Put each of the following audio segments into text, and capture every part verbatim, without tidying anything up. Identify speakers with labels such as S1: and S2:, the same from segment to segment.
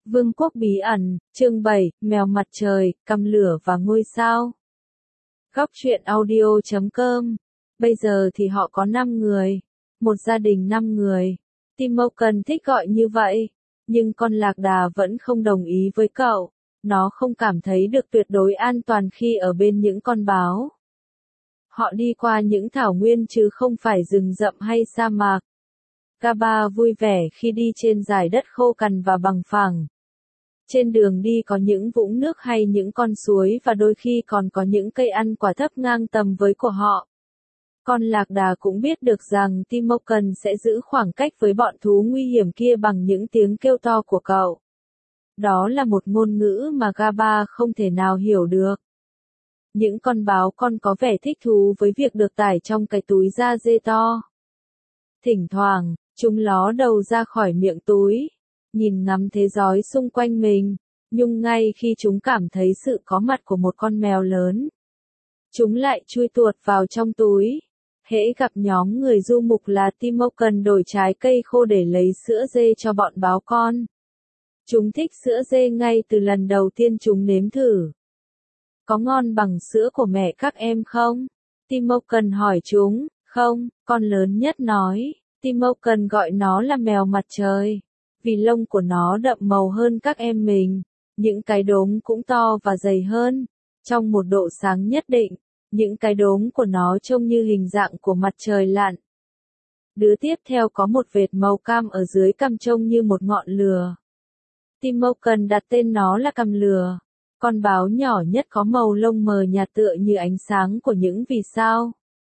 S1: Vương quốc bí ẩn, chương bảy, mèo mặt trời, căm lửa và ngôi sao. Góc truyện audio chấm com. Bây giờ thì họ có năm người. Một gia đình năm người. Timoken thích gọi như vậy. Nhưng con lạc đà vẫn không đồng ý với cậu. Nó không cảm thấy được tuyệt đối an toàn khi ở bên những con báo. Họ đi qua những thảo nguyên chứ không phải rừng rậm hay sa mạc. Gaba vui vẻ khi đi trên dải đất khô cằn và bằng phẳng. Trên đường đi có những vũng nước hay những con suối và đôi khi còn có những cây ăn quả thấp ngang tầm với của họ. Con lạc đà cũng biết được rằng Timoken sẽ giữ khoảng cách với bọn thú nguy hiểm kia bằng những tiếng kêu to của cậu. Đó là một ngôn ngữ mà Gaba không thể nào hiểu được. Những con báo con có vẻ thích thú với việc được tải trong cái túi da dê to. Thỉnh thoảng, chúng ló đầu ra khỏi miệng túi, nhìn ngắm thế giới xung quanh mình, nhưng ngay khi chúng cảm thấy sự có mặt của một con mèo lớn, chúng lại chui tuột vào trong túi. Hễ gặp nhóm người du mục là Timoken đổi trái cây khô để lấy sữa dê cho bọn báo con. Chúng thích sữa dê ngay từ lần đầu tiên chúng nếm thử. Có ngon bằng sữa của mẹ các em không? Timoken hỏi chúng. Không, con lớn nhất nói. Timoken gọi nó là mèo mặt trời. Vì lông của nó đậm màu hơn các em mình. Những cái đốm cũng to và dày hơn. Trong một độ sáng nhất định, những cái đốm của nó trông như hình dạng của mặt trời lặn. Đứa tiếp theo có một vệt màu cam ở dưới cằm trông như một ngọn lửa. Timoken đặt tên nó là cằm lửa. Con báo nhỏ nhất có màu lông mờ nhạt tựa như ánh sáng của những vì sao.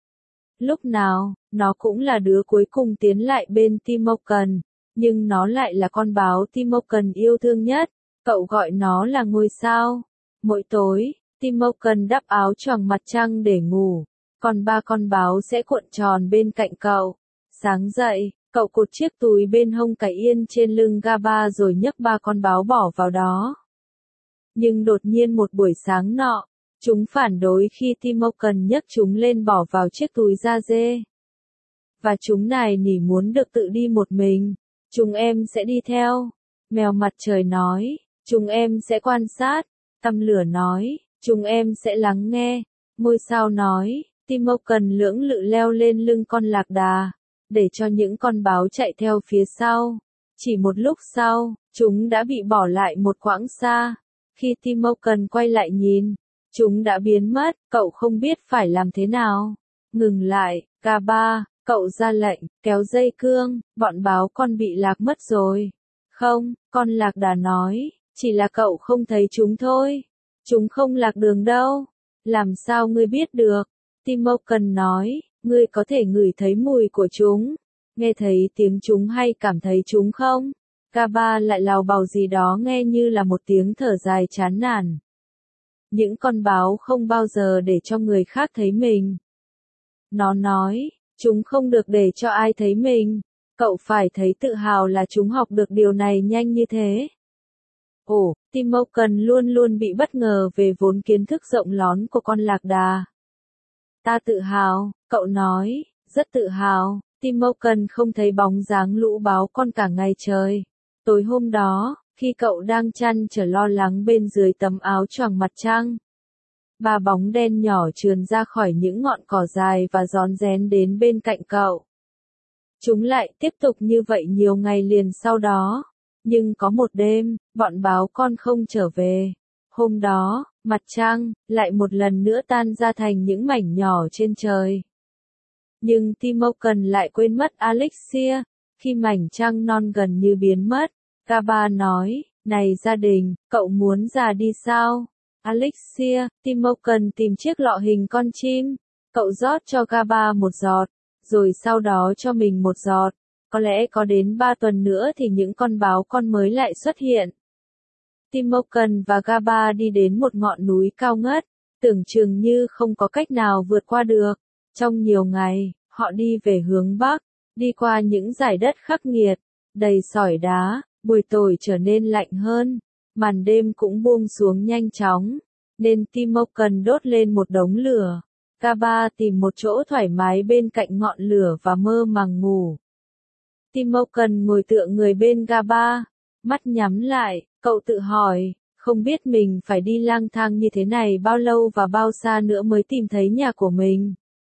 S1: Lúc nào, nó cũng là đứa cuối cùng tiến lại bên Timoken, nhưng nó lại là con báo Timoken yêu thương nhất. Cậu gọi nó là ngôi sao. Mỗi tối, Timoken đắp áo choàng mặt trăng để ngủ, còn ba con báo sẽ cuộn tròn bên cạnh cậu. Sáng dậy, cậu cột chiếc túi bên hông cái yên trên lưng Gaba rồi nhấc ba con báo bỏ vào đó. Nhưng đột nhiên một buổi sáng nọ, chúng phản đối khi Timoken nhấc chúng lên bỏ vào chiếc túi da dê. Và chúng nài nỉ muốn được tự đi một mình. Chúng em sẽ đi theo. Mèo mặt trời nói. Chúng em sẽ quan sát. Căm lửa nói. Chúng em sẽ lắng nghe. Ngôi sao nói. Timoken lưỡng lự leo lên lưng con lạc đà, để cho những con báo chạy theo phía sau. Chỉ một lúc sau, chúng đã bị bỏ lại một quãng xa. Khi Timoken quay lại nhìn, chúng đã biến mất. Cậu không biết phải làm thế nào. Ngừng lại, Gaba, cậu ra lệnh, kéo dây cương, bọn báo con bị lạc mất rồi. Không, con lạc đà nói, chỉ là cậu không thấy chúng thôi. Chúng không lạc đường đâu. Làm sao ngươi biết được? Timoken nói, ngươi có thể ngửi thấy mùi của chúng, nghe thấy tiếng chúng hay cảm thấy chúng không? Gaba lại lào bào gì đó nghe như là một tiếng thở dài chán nản. Những con báo không bao giờ để cho người khác thấy mình. Nó nói, chúng không được để cho ai thấy mình. Cậu phải thấy tự hào là chúng học được điều này nhanh như thế. Ồ, Timoken luôn luôn bị bất ngờ về vốn kiến thức rộng lón của con lạc đà. Ta tự hào, cậu nói, rất tự hào. Timoken không thấy bóng dáng lũ báo con cả ngày trời. Tối hôm đó, khi cậu đang chăn trở lo lắng bên dưới tấm áo choàng mặt trăng, ba bóng đen nhỏ trườn ra khỏi những ngọn cỏ dài và rón rén đến bên cạnh cậu. Chúng lại tiếp tục như vậy nhiều ngày liền sau đó. Nhưng có một đêm, bọn báo con không trở về. Hôm đó, mặt trăng lại một lần nữa tan ra thành những mảnh nhỏ trên trời. Nhưng Timoken lại quên mất Alexia. Khi mảnh trăng non gần như biến mất, Gaba nói, này gia đình, cậu muốn già đi sao? Alexia, Timoken tìm chiếc lọ hình con chim. Cậu rót cho Gaba một giọt, rồi sau đó cho mình một giọt. Có lẽ có đến ba tuần nữa thì những con báo con mới lại xuất hiện. Timoken và Gaba đi đến một ngọn núi cao ngất, tưởng chừng như không có cách nào vượt qua được. Trong nhiều ngày, họ đi về hướng Bắc, đi qua những dải đất khắc nghiệt, đầy sỏi đá. Buổi tối trở nên lạnh hơn, màn đêm cũng buông xuống nhanh chóng, nên Timoken đốt lên một đống lửa. Gaba tìm một chỗ thoải mái bên cạnh ngọn lửa và mơ màng ngủ. Timoken ngồi tựa người bên Gaba, mắt nhắm lại, Cậu tự hỏi, không biết mình phải đi lang thang như thế này bao lâu và bao xa nữa mới tìm thấy nhà của mình.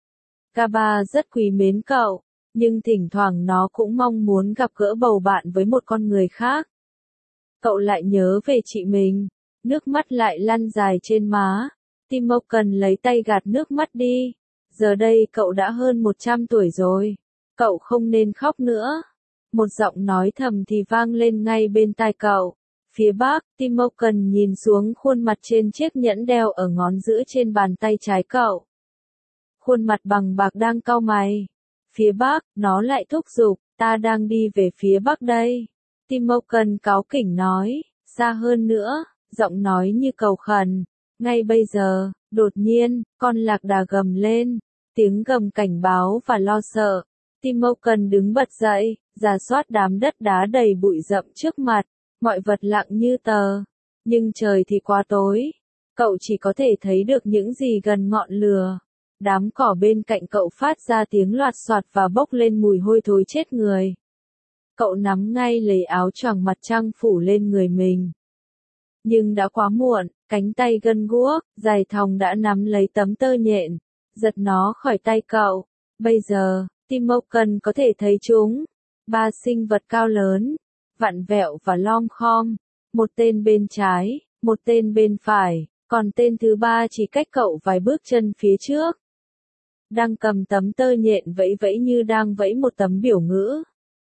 S1: Kaba rất quý mến cậu, nhưng thỉnh thoảng nó cũng mong muốn gặp gỡ bầu bạn với một con người khác. Cậu lại nhớ về chị mình, nước mắt lại lăn dài trên má. Timoken lấy tay gạt nước mắt đi. Giờ đây cậu đã hơn một trăm tuổi rồi. Cậu không nên khóc nữa. Một giọng nói thầm thì vang lên ngay bên tai cậu. Phía bắc, Timoken nhìn xuống khuôn mặt trên chiếc nhẫn đeo ở ngón giữa trên bàn tay trái cậu. Khuôn mặt bằng bạc đang cau mày. Phía bắc, nó lại thúc giục, ta đang đi về phía bắc đây. Timoken cáu kỉnh nói, xa hơn nữa, giọng nói như cầu khẩn. Ngay bây giờ, đột nhiên, con lạc đà gầm lên, tiếng gầm cảnh báo và lo sợ. Timoken đứng bật dậy, rà soát đám đất đá đầy bụi rậm trước mặt, mọi vật lặng như tờ. Nhưng trời thì quá tối, cậu chỉ có thể thấy được những gì gần ngọn lửa. Đám cỏ bên cạnh cậu phát ra tiếng loạt soạt và bốc lên mùi hôi thối chết người. Cậu nắm ngay lấy áo choàng mặt trăng phủ lên người mình. Nhưng đã quá muộn, cánh tay gân guốc, dài thòng đã nắm lấy tấm tơ nhện, giật nó khỏi tay cậu. Bây giờ, Timoken có thể thấy chúng. Ba sinh vật cao lớn, vặn vẹo và lom khom. Một tên bên trái, một tên bên phải, còn tên thứ ba chỉ cách cậu vài bước chân phía trước. Đang cầm tấm tơ nhện vẫy vẫy như đang vẫy một tấm biểu ngữ.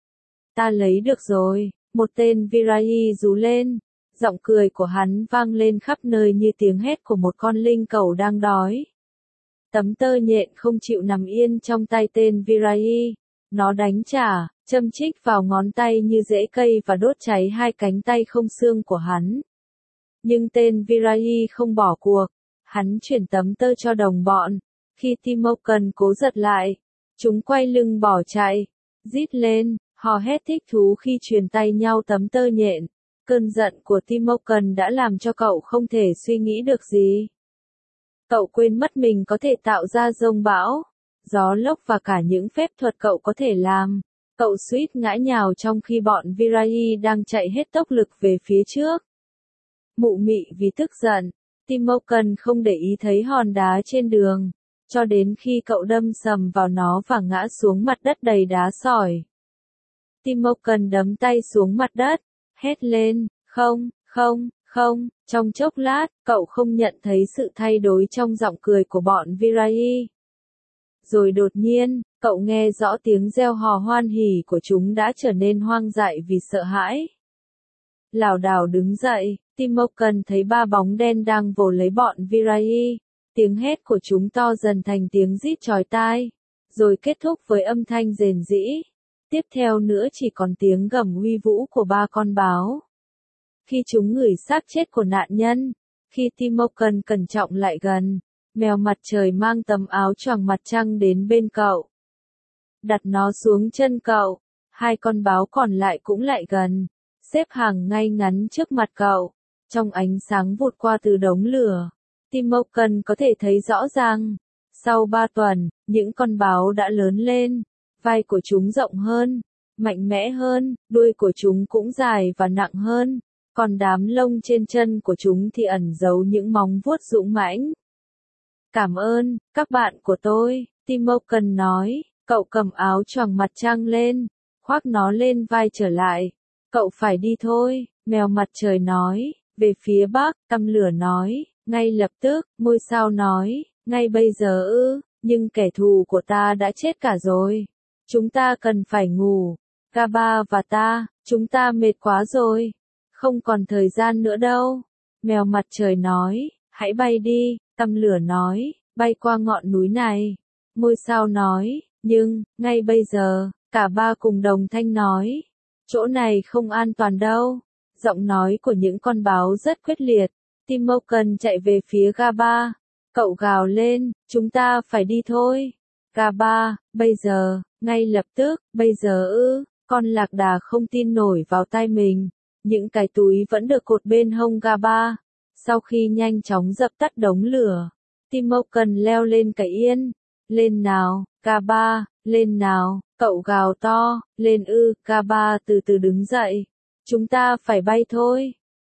S1: Ta lấy được rồi, một tên Virai rú lên. Giọng cười của hắn vang lên khắp nơi như tiếng hét của một con linh cẩu đang đói. Tấm tơ nhện không chịu nằm yên trong tay tên Virai. Nó đánh trả, châm chích vào ngón tay như rễ cây và đốt cháy hai cánh tay không xương của hắn. Nhưng tên Virai không bỏ cuộc. Hắn chuyển tấm tơ cho đồng bọn. Khi Timoken cố giật lại, chúng quay lưng bỏ chạy, rít lên, hò hét thích thú khi truyền tay nhau tấm tơ nhện. Cơn giận của Timoken đã làm cho cậu không thể suy nghĩ được gì. Cậu quên mất mình có thể tạo ra dông bão, gió lốc và cả những phép thuật cậu có thể làm. Cậu suýt ngã nhào trong khi bọn Virai đang chạy hết tốc lực về phía trước. Mụ mị vì tức giận, Timoken không để ý thấy hòn đá trên đường, cho đến khi cậu đâm sầm vào nó và ngã xuống mặt đất đầy đá sỏi. Timoken đấm tay xuống mặt đất, hét lên, không, không, không, trong chốc lát, cậu không nhận thấy sự thay đổi trong giọng cười của bọn Virai. Rồi đột nhiên, cậu nghe rõ tiếng reo hò hoan hỉ của chúng đã trở nên hoang dại vì sợ hãi. Lảo đảo đứng dậy, Timoken thấy ba bóng đen đang vồ lấy bọn Virai. Tiếng hét của chúng to dần thành tiếng rít chói tai, rồi kết thúc với âm thanh rền rĩ. Tiếp theo nữa chỉ còn tiếng gầm uy vũ của ba con báo. Khi chúng ngửi xác chết của nạn nhân, khi Timoken cẩn trọng lại gần, mèo mặt trời mang tấm áo choàng mặt trăng đến bên cậu. Đặt nó xuống chân cậu, hai con báo còn lại cũng lại gần, xếp hàng ngay ngắn trước mặt cậu. Trong ánh sáng vụt qua từ đống lửa, Timoken có thể thấy rõ ràng. Sau ba tuần, những con báo đã lớn lên, vai của chúng rộng hơn, mạnh mẽ hơn, đuôi của chúng cũng dài và nặng hơn, còn đám lông trên chân của chúng thì ẩn giấu những móng vuốt dũng mãnh. Cảm ơn, các bạn của tôi, Timoken nói, cậu cầm áo choàng mặt trăng lên, khoác nó lên vai trở lại. Cậu phải đi thôi, mèo mặt trời nói, về phía bắc, tăm lửa nói, ngay lập tức, ngôi sao nói, ngay bây giờ ư, nhưng kẻ thù của ta đã chết cả rồi. Chúng ta cần phải ngủ. Kaba và ta, chúng ta mệt quá rồi. Không còn thời gian nữa đâu. Mèo mặt trời nói, hãy bay đi, tăm lửa nói, bay qua ngọn núi này. Ngôi sao nói, nhưng, ngay bây giờ, cả ba cùng đồng thanh nói, chỗ này không an toàn đâu. Giọng nói của những con báo rất quyết liệt. Timoken chạy về phía Kaba. Cậu gào lên, chúng ta phải đi thôi. Kaba, bây giờ, ngay lập tức, bây giờ ư, con lạc đà không tin nổi vào tai mình. Những cái túi vẫn được cột bên hông Kaba. Sau khi nhanh chóng dập tắt đống lửa, Timoken leo lên cái yên. Lên nào, Kaba, lên nào, cậu gào to, lên ư, Kaba từ từ đứng dậy. Chúng ta phải bay thôi.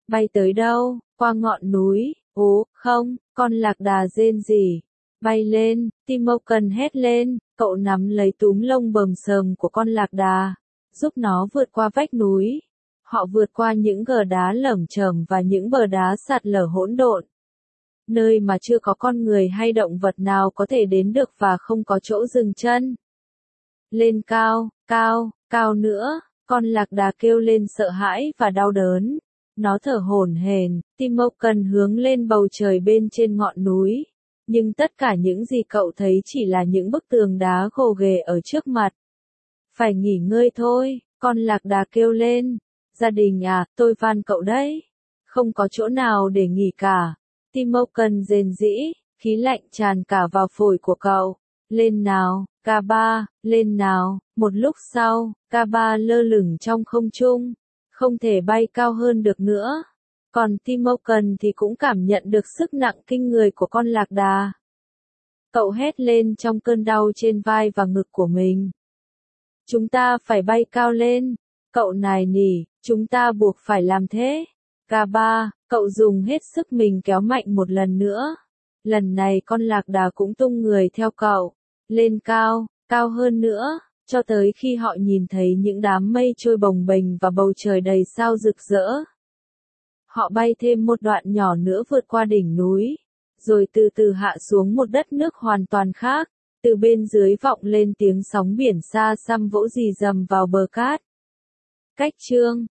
S1: Bay tới đâu? Qua ngọn núi. Ố, không, con lạc đà rên rỉ. Bay lên, Timoken hét lên, cậu nắm lấy túm lông bờm sờm của con lạc đà, giúp nó vượt qua vách núi. Họ vượt qua những gờ đá lởm chởm và những bờ đá sạt lở hỗn độn. Nơi mà chưa có con người hay động vật nào có thể đến được và không có chỗ dừng chân. Lên cao, cao, cao nữa, con lạc đà kêu lên sợ hãi và đau đớn. Nó thở hổn hển, Timoken hướng lên bầu trời bên trên ngọn núi. Nhưng tất cả những gì cậu thấy chỉ là những bức tường đá gồ ghề ở trước mặt. Phải nghỉ ngơi thôi, con lạc đà kêu lên. Gia đình à, tôi van cậu đấy. Không có chỗ nào để nghỉ cả. Timoken rền rĩ, khí lạnh tràn cả vào phổi của cậu. Lên nào, ca ba, lên nào. Một lúc sau, ca ba lơ lửng trong không trung, không thể bay cao hơn được nữa. Còn Timoken thì cũng cảm nhận được sức nặng kinh người của con lạc đà. Cậu hét lên trong cơn đau trên vai và ngực của mình. Chúng ta phải bay cao lên. Cậu nài nỉ, chúng ta buộc phải làm thế. ca ba, cậu dùng hết sức mình kéo mạnh một lần nữa. Lần này con lạc đà cũng tung người theo cậu. Lên cao, cao hơn nữa, cho tới khi họ nhìn thấy những đám mây trôi bồng bềnh và bầu trời đầy sao rực rỡ. Họ bay thêm một đoạn nhỏ nữa vượt qua đỉnh núi, rồi từ từ hạ xuống một đất nước hoàn toàn khác. Từ bên dưới vọng lên tiếng sóng biển xa xăm vỗ rì rầm vào bờ cát. Cách chương